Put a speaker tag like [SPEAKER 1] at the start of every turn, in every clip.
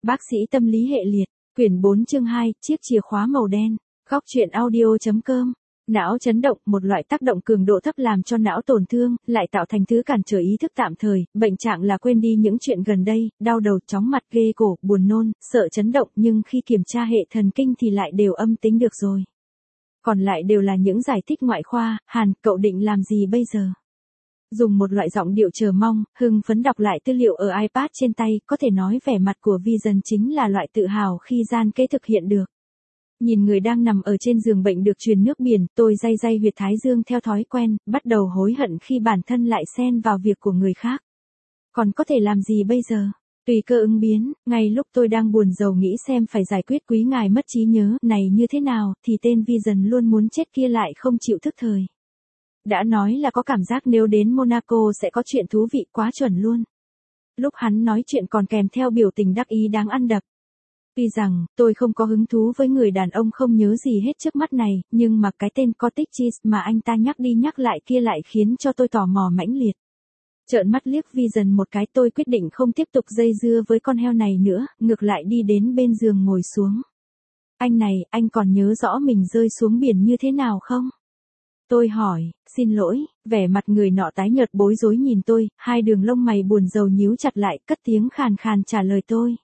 [SPEAKER 1] Bác sĩ tâm lý hệ liệt, quyển 4 chương 2, chiếc chìa khóa màu đen. Góc truyện audio.com. Não chấn động, một loại tác động cường độ thấp làm cho não tổn thương, lại tạo thành thứ cản trở ý thức tạm thời, bệnh trạng là quên đi những chuyện gần đây, đau đầu, chóng mặt, ghê cổ, buồn nôn, sợ chấn động, nhưng khi kiểm tra hệ thần kinh thì lại đều âm tính được rồi. Còn lại đều là những giải thích ngoại khoa. Hàn, cậu định làm gì bây giờ? Dùng một loại giọng điệu chờ mong, hưng phấn đọc lại tư liệu ở iPad trên tay, có thể nói vẻ mặt của Vision chính là loại tự hào khi gian kế thực hiện được. Nhìn người đang nằm ở trên giường bệnh được truyền nước biển, tôi day day huyệt thái dương theo thói quen, bắt đầu hối hận khi bản thân lại xen vào việc của người khác. Còn có thể làm gì bây giờ? Tùy cơ ứng biến. Ngay lúc tôi đang buồn rầu nghĩ xem phải giải quyết quý ngài mất trí nhớ này như thế nào, thì tên Vision luôn muốn chết kia lại không chịu thức thời. Đã nói là có cảm giác nếu đến Monaco sẽ có chuyện thú vị, quá chuẩn luôn. Lúc hắn nói chuyện còn kèm theo biểu tình đắc ý đáng ăn đập. Tuy rằng, tôi không có hứng thú với người đàn ông không nhớ gì hết trước mắt này, nhưng mà cái tên cottage cheese mà anh ta nhắc đi nhắc lại kia lại khiến cho tôi tò mò mãnh liệt. Trợn mắt liếc Vision một cái, tôi quyết định không tiếp tục dây dưa với con heo này nữa, ngược lại đi đến bên giường ngồi xuống. Anh này, anh còn nhớ rõ mình rơi xuống biển như thế nào không? Tôi hỏi. Xin lỗi. Vẻ mặt người nọ tái nhợt bối rối nhìn tôi, hai đường lông mày buồn rầu nhíu chặt lại, cất tiếng khàn khàn trả lời tôi.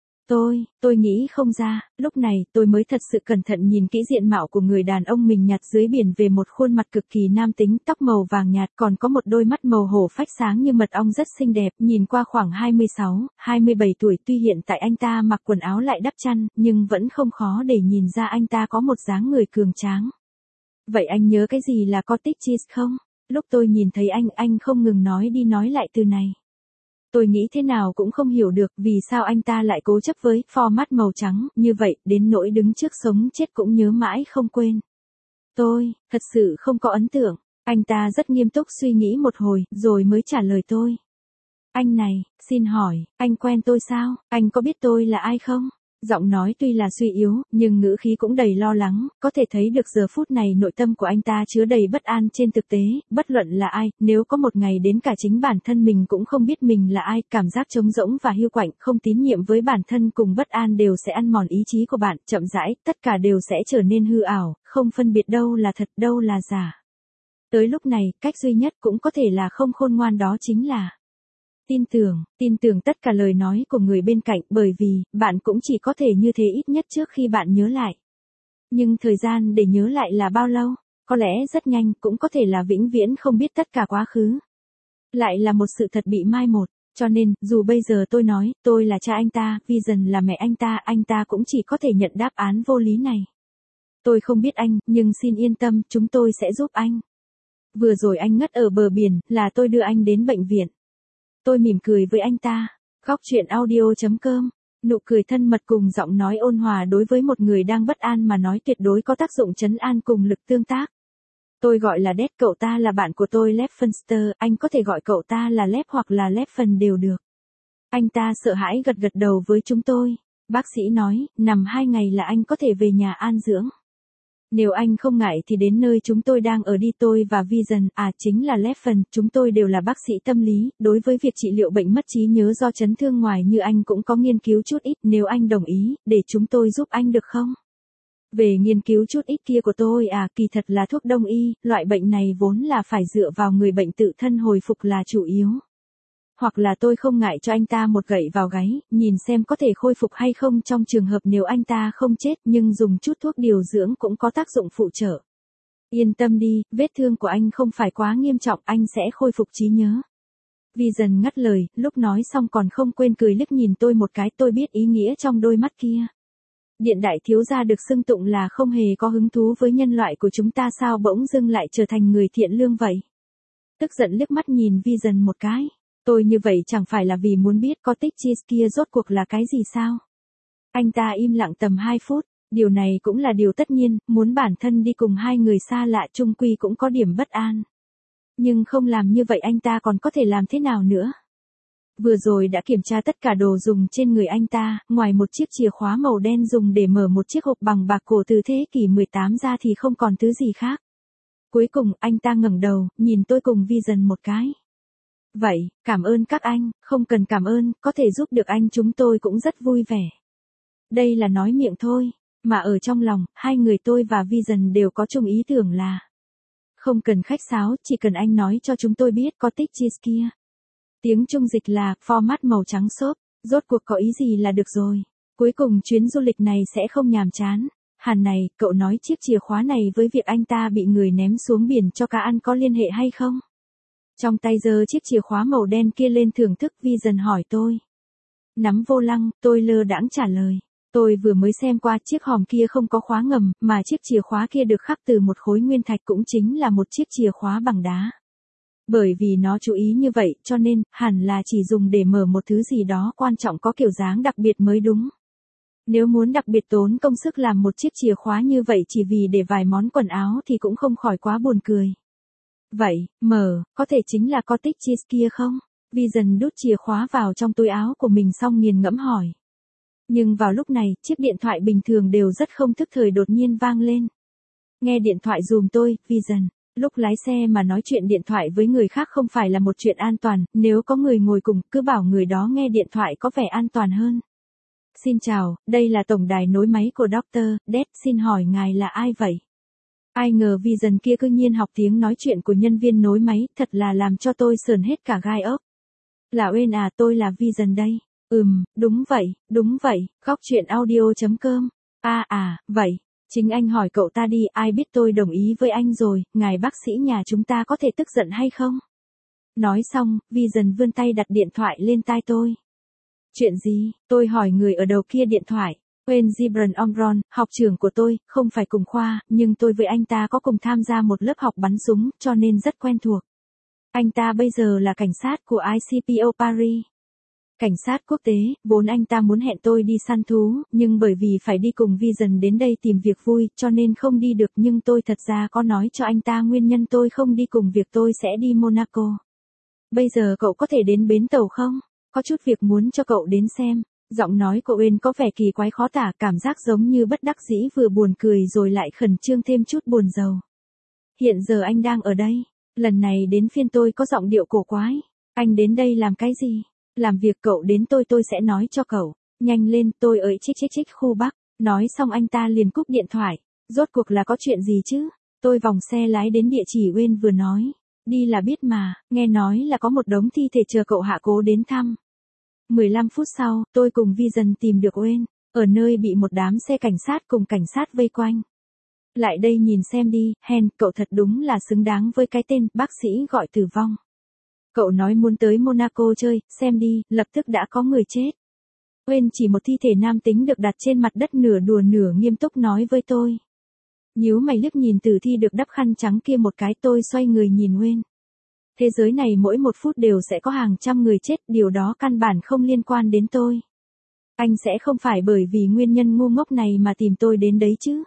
[SPEAKER 1] Tôi nghĩ không ra. Lúc này, tôi mới thật sự cẩn thận nhìn kỹ diện mạo của người đàn ông mình nhặt dưới biển về, một khuôn mặt cực kỳ nam tính, tóc màu vàng nhạt, còn có một đôi mắt màu hổ phách sáng như mật ong rất xinh đẹp, nhìn qua khoảng 26, 27 tuổi. Tuy hiện tại anh ta mặc quần áo lại đắp chăn, nhưng vẫn không khó để nhìn ra anh ta có một dáng người cường tráng. Vậy anh nhớ cái gì là cottage cheese không? Lúc tôi nhìn thấy anh không ngừng nói đi nói lại từ này. Tôi nghĩ thế nào cũng không hiểu được vì sao anh ta lại cố chấp với format màu trắng như vậy, đến nỗi đứng trước sống chết cũng nhớ mãi không quên. Tôi, thật sự không có ấn tượng. Anh ta rất nghiêm túc suy nghĩ một hồi, rồi mới trả lời tôi. Anh này, xin hỏi, anh quen tôi sao? Anh có biết tôi là ai không? Giọng nói tuy là suy yếu, nhưng ngữ khí cũng đầy lo lắng, có thể thấy được giờ phút này nội tâm của anh ta chứa đầy bất an. Trên thực tế, bất luận là ai, nếu có một ngày đến cả chính bản thân mình cũng không biết mình là ai, cảm giác trống rỗng và hiu quạnh, không tín nhiệm với bản thân cùng bất an đều sẽ ăn mòn ý chí của bạn, chậm rãi, tất cả đều sẽ trở nên hư ảo, không phân biệt đâu là thật, đâu là giả. Tới lúc này, cách duy nhất cũng có thể là không khôn ngoan, đó chính là tin tưởng tất cả lời nói của người bên cạnh, bởi vì, bạn cũng chỉ có thể như thế ít nhất trước khi bạn nhớ lại. Nhưng thời gian để nhớ lại là bao lâu? Có lẽ rất nhanh, cũng có thể là vĩnh viễn không biết tất cả quá khứ. Lại là một sự thật bị mai một, cho nên, dù bây giờ tôi nói, tôi là cha anh ta, Vision là mẹ anh ta cũng chỉ có thể nhận đáp án vô lý này. Tôi không biết anh, nhưng xin yên tâm, chúng tôi sẽ giúp anh. Vừa rồi anh ngất ở bờ biển, là tôi đưa anh đến bệnh viện. Tôi mỉm cười với anh ta. Góc truyện audio.com. Nụ cười thân mật cùng giọng nói ôn hòa đối với một người đang bất an mà nói tuyệt đối có tác dụng trấn an cùng lực tương tác. Tôi gọi là Dad, cậu ta là bạn của tôi Lefenster, anh có thể gọi cậu ta là Lef hoặc là Leffen đều được. Anh ta sợ hãi gật gật đầu với chúng tôi. Bác sĩ nói, nằm 2 ngày là anh có thể về nhà an dưỡng. Nếu anh không ngại thì đến nơi chúng tôi đang ở đi. Tôi và Vision, chính là Leffen, chúng tôi đều là bác sĩ tâm lý, đối với việc trị liệu bệnh mất trí nhớ do chấn thương ngoài như anh cũng có nghiên cứu chút ít, nếu anh đồng ý, để chúng tôi giúp anh được không? Về nghiên cứu chút ít kia của tôi kỳ thật là thuốc đông y, loại bệnh này vốn là phải dựa vào người bệnh tự thân hồi phục là chủ yếu. Hoặc là tôi không ngại cho anh ta một gậy vào gáy, nhìn xem có thể khôi phục hay không trong trường hợp nếu anh ta không chết, nhưng dùng chút thuốc điều dưỡng cũng có tác dụng phụ trợ. Yên tâm đi, vết thương của anh không phải quá nghiêm trọng, anh sẽ khôi phục trí nhớ. Vision ngắt lời, lúc nói xong còn không quên cười liếc nhìn tôi một cái, tôi biết ý nghĩa trong đôi mắt kia. Điện đại thiếu gia được xưng tụng là không hề có hứng thú với nhân loại của chúng ta, sao bỗng dưng lại trở thành người thiện lương vậy? Tức giận liếc mắt nhìn Vision một cái. Tôi như vậy chẳng phải là vì muốn biết cottage cheese kia rốt cuộc là cái gì sao? Anh ta im lặng tầm 2 phút, điều này cũng là điều tất nhiên, muốn bản thân đi cùng hai người xa lạ chung quy cũng có điểm bất an. Nhưng không làm như vậy anh ta còn có thể làm thế nào nữa? Vừa rồi đã kiểm tra tất cả đồ dùng trên người anh ta, ngoài một chiếc chìa khóa màu đen dùng để mở một chiếc hộp bằng bạc cổ từ thế kỷ 18 ra thì không còn thứ gì khác. Cuối cùng anh ta ngẩng đầu, nhìn tôi cùng Vision một cái. Vậy, cảm ơn các anh, không cần cảm ơn, có thể giúp được anh chúng tôi cũng rất vui vẻ. Đây là nói miệng thôi, mà ở trong lòng, hai người tôi và Vision đều có chung ý tưởng là không cần khách sáo, chỉ cần anh nói cho chúng tôi biết cottage cheese kia. Tiếng Trung dịch là format màu trắng xốp, rốt cuộc có ý gì là được rồi. Cuối cùng chuyến du lịch này sẽ không nhàm chán. Hàn này, cậu nói chiếc chìa khóa này với việc anh ta bị người ném xuống biển cho cá ăn có liên hệ hay không? Trong tay giơ chiếc chìa khóa màu đen kia lên thưởng thức, Vision hỏi tôi. Nắm vô lăng, tôi lơ đãng trả lời. Tôi vừa mới xem qua, chiếc hòm kia không có khóa ngầm, mà chiếc chìa khóa kia được khắc từ một khối nguyên thạch, cũng chính là một chiếc chìa khóa bằng đá. Bởi vì nó chú ý như vậy, cho nên, hẳn là chỉ dùng để mở một thứ gì đó quan trọng có kiểu dáng đặc biệt mới đúng. Nếu muốn đặc biệt tốn công sức làm một chiếc chìa khóa như vậy chỉ vì để vài món quần áo thì cũng không khỏi quá buồn cười. Vậy, có thể chính là cottage cheese kia không? Vision đút chìa khóa vào trong túi áo của mình xong nghiền ngẫm hỏi. Nhưng vào lúc này, chiếc điện thoại bình thường đều rất không thức thời đột nhiên vang lên. Nghe điện thoại giùm tôi, Vision. Lúc lái xe mà nói chuyện điện thoại với người khác không phải là một chuyện an toàn, nếu có người ngồi cùng, cứ bảo người đó nghe điện thoại có vẻ an toàn hơn. Xin chào, đây là tổng đài nối máy của Dr. Death, xin hỏi ngài là ai vậy? Ai ngờ Vision kia cư nhiên học tiếng nói chuyện của nhân viên nối máy, thật là làm cho tôi sởn hết cả gai ốc. Là Uyên à, tôi là Vision đây. Đúng vậy, góc chuyện audio.com. Vậy. Chính anh hỏi cậu ta đi, ai biết tôi đồng ý với anh rồi, ngài bác sĩ nhà chúng ta có thể tức giận hay không? Nói xong, Vision vươn tay đặt điện thoại lên tai tôi. Chuyện gì? Tôi hỏi người ở đầu kia điện thoại. Wayne Gibran Omron, học trưởng của tôi, không phải cùng khoa, nhưng tôi với anh ta có cùng tham gia một lớp học bắn súng, cho nên rất quen thuộc. Anh ta bây giờ là cảnh sát của ICPO Paris. Cảnh sát quốc tế, vốn anh ta muốn hẹn tôi đi săn thú, nhưng bởi vì phải đi cùng Vision đến đây tìm việc vui, cho nên không đi được, nhưng tôi thật ra có nói cho anh ta nguyên nhân tôi không đi cùng việc tôi sẽ đi Monaco. Bây giờ cậu có thể đến bến tàu không? Có chút việc muốn cho cậu đến xem. Giọng nói của Uyên có vẻ kỳ quái khó tả, cảm giác giống như bất đắc dĩ vừa buồn cười rồi lại khẩn trương thêm chút buồn rầu. Hiện giờ anh đang ở đây. Lần này đến phiên tôi có giọng điệu cổ quái. Anh đến đây làm cái gì? Làm việc, cậu đến tôi sẽ nói cho cậu. Nhanh lên, tôi ở chích khu Bắc. Nói xong anh ta liền cúp điện thoại. Rốt cuộc là có chuyện gì chứ? Tôi vòng xe lái đến địa chỉ Uyên vừa nói. Đi là biết mà, nghe nói là có một đống thi thể chờ cậu hạ cố đến thăm. 15 phút sau, tôi cùng Vision tìm được Uyên, ở nơi bị một đám xe cảnh sát cùng cảnh sát vây quanh. Lại đây nhìn xem đi, Hen, cậu thật đúng là xứng đáng với cái tên bác sĩ gọi tử vong. Cậu nói muốn tới Monaco chơi, xem đi, lập tức đã có người chết. Uyên chỉ một thi thể nam tính được đặt trên mặt đất, nửa đùa nửa nghiêm túc nói với tôi. Nhíu mày liếc nhìn tử thi được đắp khăn trắng kia một cái, tôi xoay người nhìn Uyên. Thế giới này mỗi một phút đều sẽ có hàng trăm người chết, điều đó căn bản không liên quan đến tôi. Anh sẽ không phải bởi vì nguyên nhân ngu ngốc này mà tìm tôi đến đấy chứ.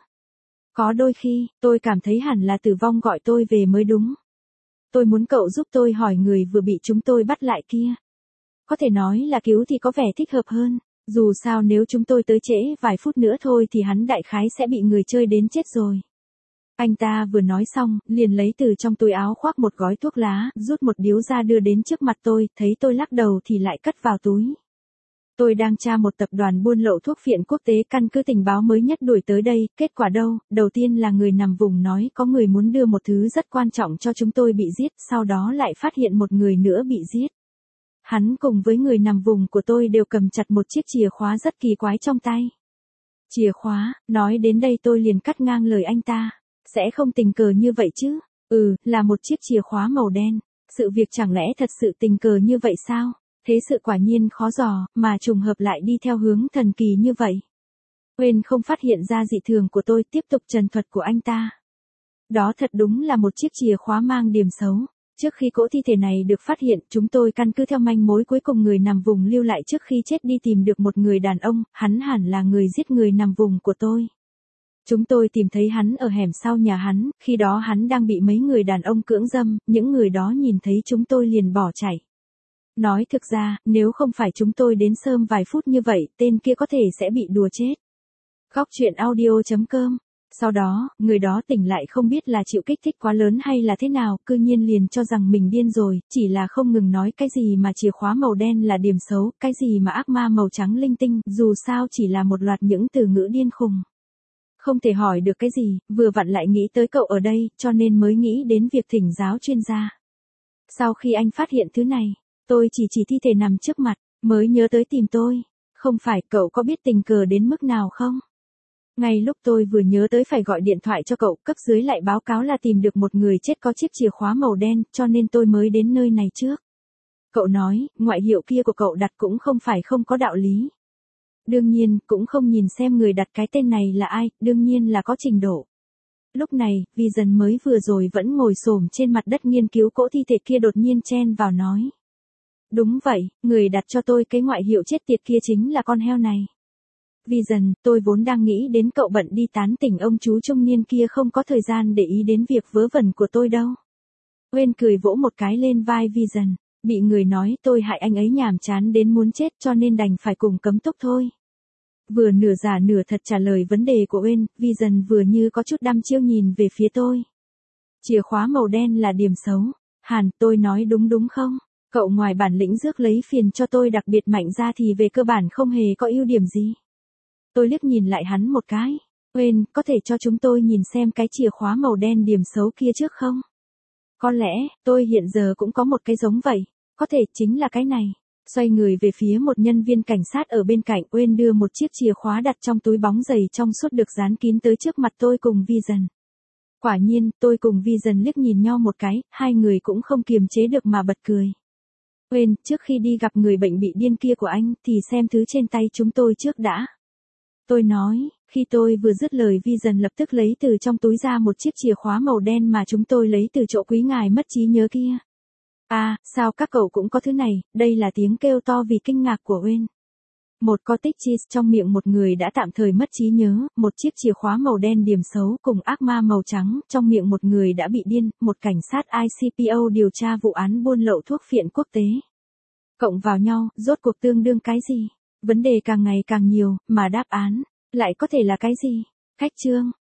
[SPEAKER 1] Có đôi khi, tôi cảm thấy hẳn là tử vong gọi tôi về mới đúng. Tôi muốn cậu giúp tôi hỏi người vừa bị chúng tôi bắt lại kia. Có thể nói là cứu thì có vẻ thích hợp hơn. Dù sao nếu chúng tôi tới trễ vài phút nữa thôi thì hắn đại khái sẽ bị người chơi đến chết rồi. Anh ta vừa nói xong, liền lấy từ trong túi áo khoác một gói thuốc lá, rút một điếu ra đưa đến trước mặt tôi, thấy tôi lắc đầu thì lại cất vào túi. Tôi đang tra một tập đoàn buôn lậu thuốc phiện quốc tế, căn cứ tình báo mới nhất đuổi tới đây, kết quả đâu, đầu tiên là người nằm vùng nói có người muốn đưa một thứ rất quan trọng cho chúng tôi bị giết, sau đó lại phát hiện một người nữa bị giết. Hắn cùng với người nằm vùng của tôi đều cầm chặt một chiếc chìa khóa rất kỳ quái trong tay. Chìa khóa, nói đến đây tôi liền cắt ngang lời anh ta. Sẽ không tình cờ như vậy chứ? Là một chiếc chìa khóa màu đen. Sự việc chẳng lẽ thật sự tình cờ như vậy sao? Thế sự quả nhiên khó dò, mà trùng hợp lại đi theo hướng thần kỳ như vậy. Uyên không phát hiện ra dị thường của tôi, tiếp tục trần thuật của anh ta. Đó thật đúng là một chiếc chìa khóa mang điểm xấu. Trước khi cỗ thi thể này được phát hiện, chúng tôi căn cứ theo manh mối cuối cùng người nằm vùng lưu lại trước khi chết đi tìm được một người đàn ông, hắn hẳn là người giết người nằm vùng của tôi. Chúng tôi tìm thấy hắn ở hẻm sau nhà hắn, khi đó hắn đang bị mấy người đàn ông cưỡng dâm, những người đó nhìn thấy chúng tôi liền bỏ chạy. Nói thực ra, nếu không phải chúng tôi đến sớm vài phút như vậy, tên kia có thể sẽ bị đùa chết. Góc chuyện audio.com Sau đó, người đó tỉnh lại không biết là chịu kích thích quá lớn hay là thế nào, cư nhiên liền cho rằng mình điên rồi, chỉ là không ngừng nói cái gì mà chìa khóa màu đen là điểm xấu, cái gì mà ác ma màu trắng linh tinh, dù sao chỉ là một loạt những từ ngữ điên khùng. Không thể hỏi được cái gì, vừa vặn lại nghĩ tới cậu ở đây, cho nên mới nghĩ đến việc thỉnh giáo chuyên gia. Sau khi anh phát hiện thứ này, tôi chỉ thi thể nằm trước mặt, mới nhớ tới tìm tôi. Không phải, cậu có biết tình cờ đến mức nào không? Ngay lúc tôi vừa nhớ tới phải gọi điện thoại cho cậu, cấp dưới lại báo cáo là tìm được một người chết có chiếc chìa khóa màu đen, cho nên tôi mới đến nơi này trước. Cậu nói, ngoại hiệu kia của cậu đặt cũng không phải không có đạo lý. Đương nhiên, cũng không nhìn xem người đặt cái tên này là ai, đương nhiên là có trình độ. Lúc này, Vision mới vừa rồi vẫn ngồi xổm trên mặt đất nghiên cứu cỗ thi thể kia đột nhiên chen vào nói. Đúng vậy, người đặt cho tôi cái ngoại hiệu chết tiệt kia chính là con heo này. Vision, tôi vốn đang nghĩ đến cậu bận đi tán tỉnh ông chú trung niên kia không có thời gian để ý đến việc vớ vẩn của tôi đâu. Uyên cười vỗ một cái lên vai Vision, bị người nói tôi hại anh ấy nhàm chán đến muốn chết cho nên đành phải cùng cấm túc thôi. Vừa nửa giả nửa thật trả lời vấn đề của Uyên, Vision vừa như có chút đăm chiêu nhìn về phía tôi. Chìa khóa màu đen là điểm xấu. Hàn, tôi nói đúng không? Cậu ngoài bản lĩnh rước lấy phiền cho tôi đặc biệt mạnh ra thì về cơ bản không hề có ưu điểm gì. Tôi liếc nhìn lại hắn một cái. Uyên, có thể cho chúng tôi nhìn xem cái chìa khóa màu đen điểm xấu kia trước không? Có lẽ, tôi hiện giờ cũng có một cái giống vậy. Có thể chính là cái này. Xoay người về phía một nhân viên cảnh sát ở bên cạnh, Uyên đưa một chiếc chìa khóa đặt trong túi bóng giày trong suốt được dán kín tới trước mặt tôi cùng Vision. Quả nhiên, tôi cùng Vision liếc nhìn nhau một cái, hai người cũng không kiềm chế được mà bật cười. Uyên, trước khi đi gặp người bệnh bị điên kia của anh, thì xem thứ trên tay chúng tôi trước đã. Tôi nói, khi tôi vừa dứt lời Vision lập tức lấy từ trong túi ra một chiếc chìa khóa màu đen mà chúng tôi lấy từ chỗ quý ngài mất trí nhớ kia. À, sao các cậu cũng có thứ này, đây là tiếng kêu to vì kinh ngạc của Uyên. Một cottage cheese trong miệng một người đã tạm thời mất trí nhớ, một chiếc chìa khóa màu đen điểm xấu cùng ác ma màu trắng trong miệng một người đã bị điên, một cảnh sát ICPO điều tra vụ án buôn lậu thuốc phiện quốc tế. Cộng vào nhau, rốt cuộc tương đương cái gì? Vấn đề càng ngày càng nhiều, mà đáp án lại có thể là cái gì? Khách chương